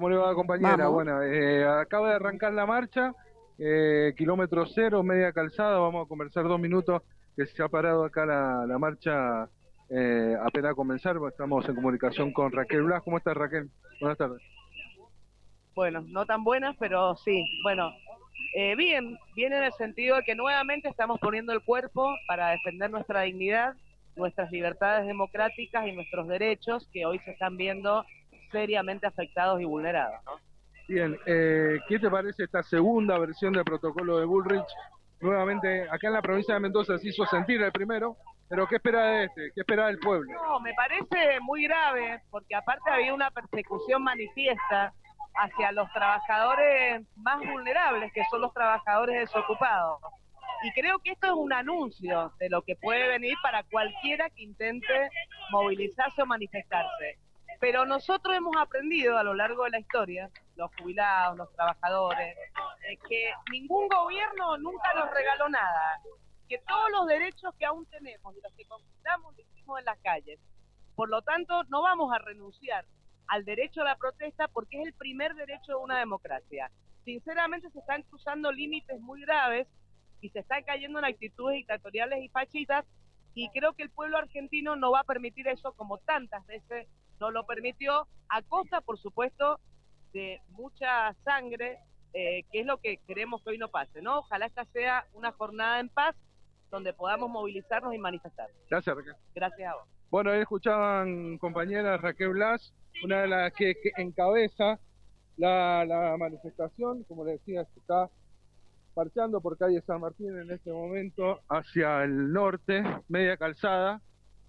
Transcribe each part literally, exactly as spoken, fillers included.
¿Cómo le va, compañera? Vamos. Bueno, eh, acaba de arrancar la marcha, eh, kilómetro cero, media calzada. Vamos a conversar dos minutos que se ha parado acá la, la marcha eh, apenas comenzar. Estamos en comunicación con Raquel Blas. ¿Cómo estás, Raquel? Buenas tardes. Bueno, no tan buenas, pero sí. Bueno, eh, bien, bien en el sentido de que nuevamente estamos poniendo el cuerpo para defender nuestra dignidad, nuestras libertades democráticas y nuestros derechos que hoy se están viendo seriamente afectados y vulnerados, ¿no? Bien, eh, ¿qué te parece esta segunda versión del protocolo de Bullrich? Nuevamente, acá en la provincia de Mendoza se hizo sentir el primero, pero ¿qué espera de este? ¿Qué espera del pueblo? No, me parece muy grave, porque aparte había una persecución manifiesta hacia los trabajadores más vulnerables, que son los trabajadores desocupados. Y creo que esto es un anuncio de lo que puede venir para cualquiera que intente movilizarse o manifestarse. Pero nosotros hemos aprendido a lo largo de la historia, los jubilados, los trabajadores, eh, que ningún gobierno nunca nos regaló nada, que todos los derechos que aún tenemos y los que conquistamos los hicimos en las calles. Por lo tanto, no vamos a renunciar al derecho a la protesta porque es el primer derecho de una democracia. Sinceramente se están cruzando límites muy graves y se están cayendo en actitudes dictatoriales y fascistas, y creo que el pueblo argentino no va a permitir eso, como tantas veces no lo permitió, a costa, por supuesto, de mucha sangre, eh, que es lo que queremos que hoy no pase, ¿no? Ojalá esta sea una jornada en paz donde podamos movilizarnos y manifestarnos. Gracias, Raquel. Gracias a vos. Bueno, ahí escuchaban, compañera, Raquel Blas, una de las que, que encabeza la, la manifestación. Como les decía, se está marchando por calle San Martín en este momento hacia el norte, media calzada.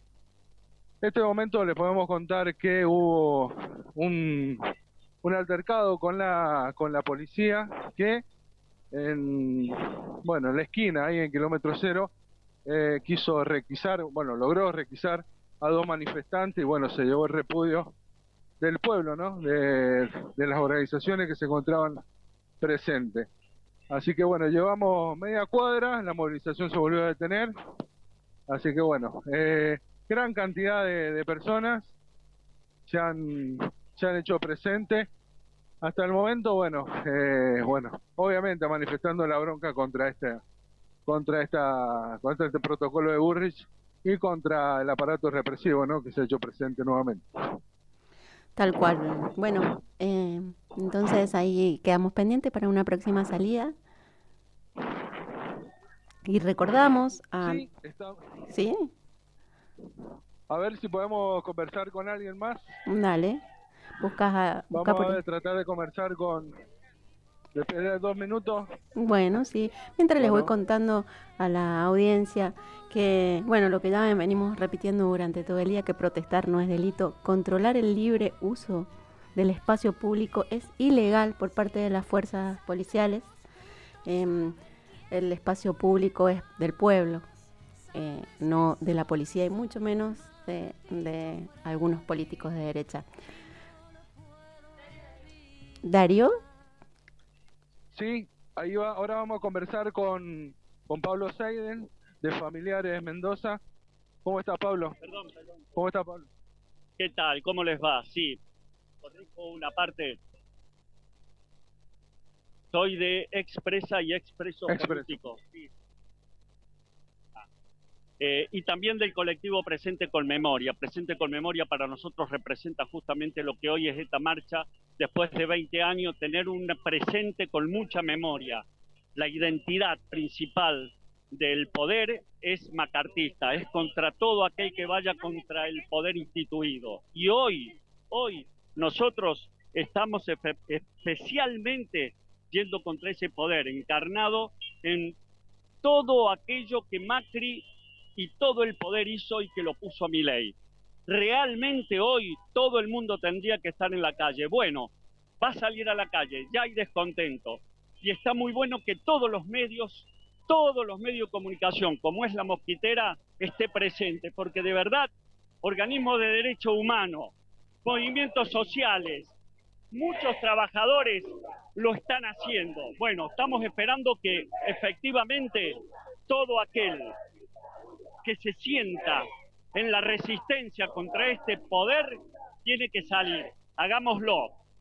En este momento les podemos contar que hubo un, un altercado con la, con la policía que en, bueno, en la esquina, ahí en kilómetro cero, eh, quiso requisar, bueno, logró requisar a dos manifestantes y bueno, se llevó el repudio del pueblo, ¿no? De, de las organizaciones que se encontraban presentes. Así que bueno, llevamos media cuadra, la movilización se volvió a detener. Así que bueno, eh, gran cantidad de, de personas se han, se han hecho presentes. Hasta el momento, bueno, eh, bueno, obviamente manifestando la bronca contra este, contra esta, contra este protocolo de Bullrich y contra el aparato represivo, ¿no? Que se ha hecho presente nuevamente. Tal cual. Bueno, eh, entonces ahí quedamos pendientes para una próxima salida. Y recordamos a... Sí, está... ¿Sí? A ver si podemos conversar con alguien más. Dale. Buscas a... Busca Vamos por a ahí. ver, tratar de conversar con... Después de dos minutos. Bueno, sí. Mientras les voy Bueno. contando a la audiencia que, bueno, lo que ya venimos repitiendo durante todo el día, que protestar no es delito. Controlar el libre uso del espacio público es ilegal por parte de las fuerzas policiales. Eh, el espacio público es del pueblo, eh, no de la policía y mucho menos de, de algunos políticos de derecha. Darío. Sí, ahí va. Ahora vamos a conversar con, con Pablo Seiden, de Familiares Mendoza. ¿Cómo está, Pablo? Perdón, perdón. ¿Cómo está, Pablo? ¿Qué tal? ¿Cómo les va? Sí, corrijo una parte. Soy de Expresa y Expreso Político. Sí. Ah. Eh, y también del colectivo Presente con Memoria. Presente con Memoria para nosotros representa justamente lo que hoy es esta marcha. Después de veinte años, tener un presente con mucha memoria. La identidad principal del poder es macartista, es contra todo aquel que vaya contra el poder instituido. Y hoy, hoy nosotros estamos especialmente yendo contra ese poder, encarnado en todo aquello que Macri y todo el poder hizo y que lo puso a Milei. Realmente hoy todo el mundo tendría que estar en la calle. Bueno, va a salir a la calle, ya hay descontento. Y está muy bueno que todos los medios, todos los medios de comunicación, como es La Mosquitera, esté presente, porque de verdad, organismos de derechos humanos, movimientos sociales, muchos trabajadores lo están haciendo. Bueno, estamos esperando que efectivamente todo aquel que se sienta en la resistencia contra este poder tiene que salir. Hagámoslo.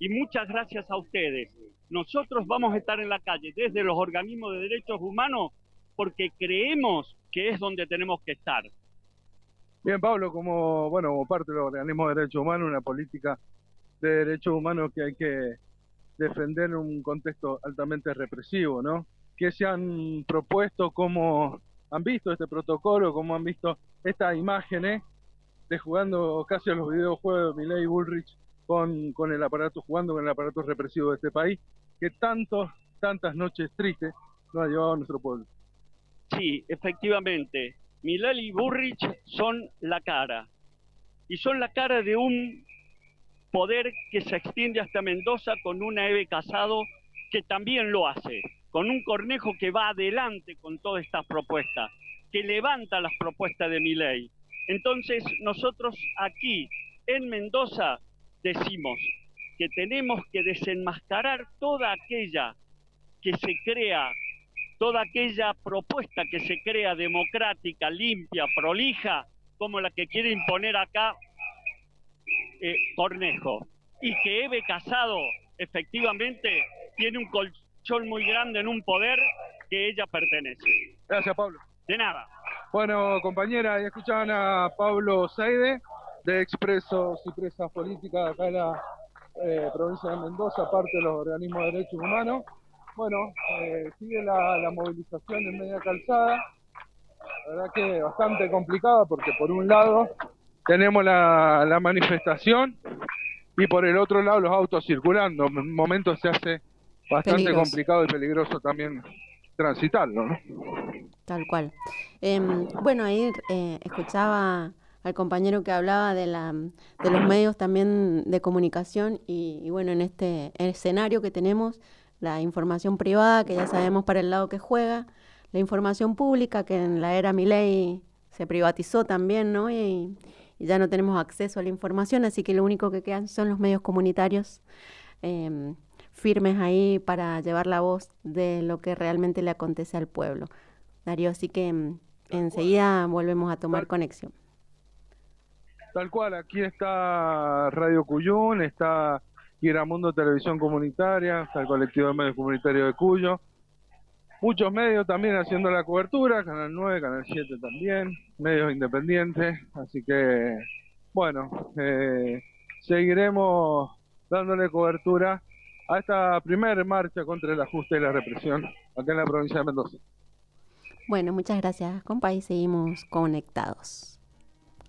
Y muchas gracias a ustedes. Nosotros vamos a estar en la calle desde los organismos de derechos humanos porque creemos que es donde tenemos que estar. Bien, Pablo, como bueno, como parte de los organismos de derechos humanos, una política de derechos humanos que hay que defender en un contexto altamente represivo, ¿no? ¿Qué se han propuesto, cómo han visto este protocolo, cómo han visto estas imágenes de jugando casi a los videojuegos de Milei y Bullrich con, con el aparato, jugando con el aparato represivo de este país, que tantos, tantas noches tristes nos ha llevado a nuestro pueblo? Sí, efectivamente, Milei y Bullrich son la cara, y son la cara de un poder que se extiende hasta Mendoza con una Eve Casado que también lo hace, con un Cornejo que va adelante con todas estas propuestas, que levanta las propuestas de Milei. Entonces nosotros aquí en Mendoza decimos que tenemos que desenmascarar toda aquella que se crea, toda aquella propuesta que se crea democrática, limpia, prolija, como la que quiere imponer acá eh, Cornejo. Y que Eve Casado efectivamente tiene un colchón muy grande en un poder que ella pertenece. Gracias, Pablo. De nada. Bueno, compañera, ya escuchaban a Pablo Seide, de Expresos y Presas Políticas acá en la eh, provincia de Mendoza, parte de los organismos de derechos humanos. Bueno, eh, sigue la, la movilización en Media Calzada, la verdad que bastante complicada porque por un lado tenemos la, la manifestación y por el otro lado los autos circulando. En momentos se hace bastante Peligroso. complicado y peligroso también transitarlo, ¿no? Tal cual. Eh, bueno, ahí eh, escuchaba al compañero que hablaba de, la, de los medios también de comunicación y, y bueno, en este escenario que tenemos, la información privada, que ya sabemos para el lado que juega, la información pública, que en la era Milei se privatizó también, ¿no? Y, y ya no tenemos acceso a la información, así que lo único que quedan son los medios comunitarios eh, firmes ahí para llevar la voz de lo que realmente le acontece al pueblo. Darío, así que mm, enseguida volvemos a tomar Tal, conexión. Tal cual, aquí está Radio Cuyún, está Iramundo Televisión Comunitaria, está el colectivo de medios comunitarios de Cuyo, muchos medios también haciendo la cobertura, Canal nueve, Canal siete también, medios independientes, así que bueno, eh, seguiremos dándole cobertura a esta primera marcha contra el ajuste y la represión acá en la provincia de Mendoza. Bueno, muchas gracias, compa, y seguimos conectados.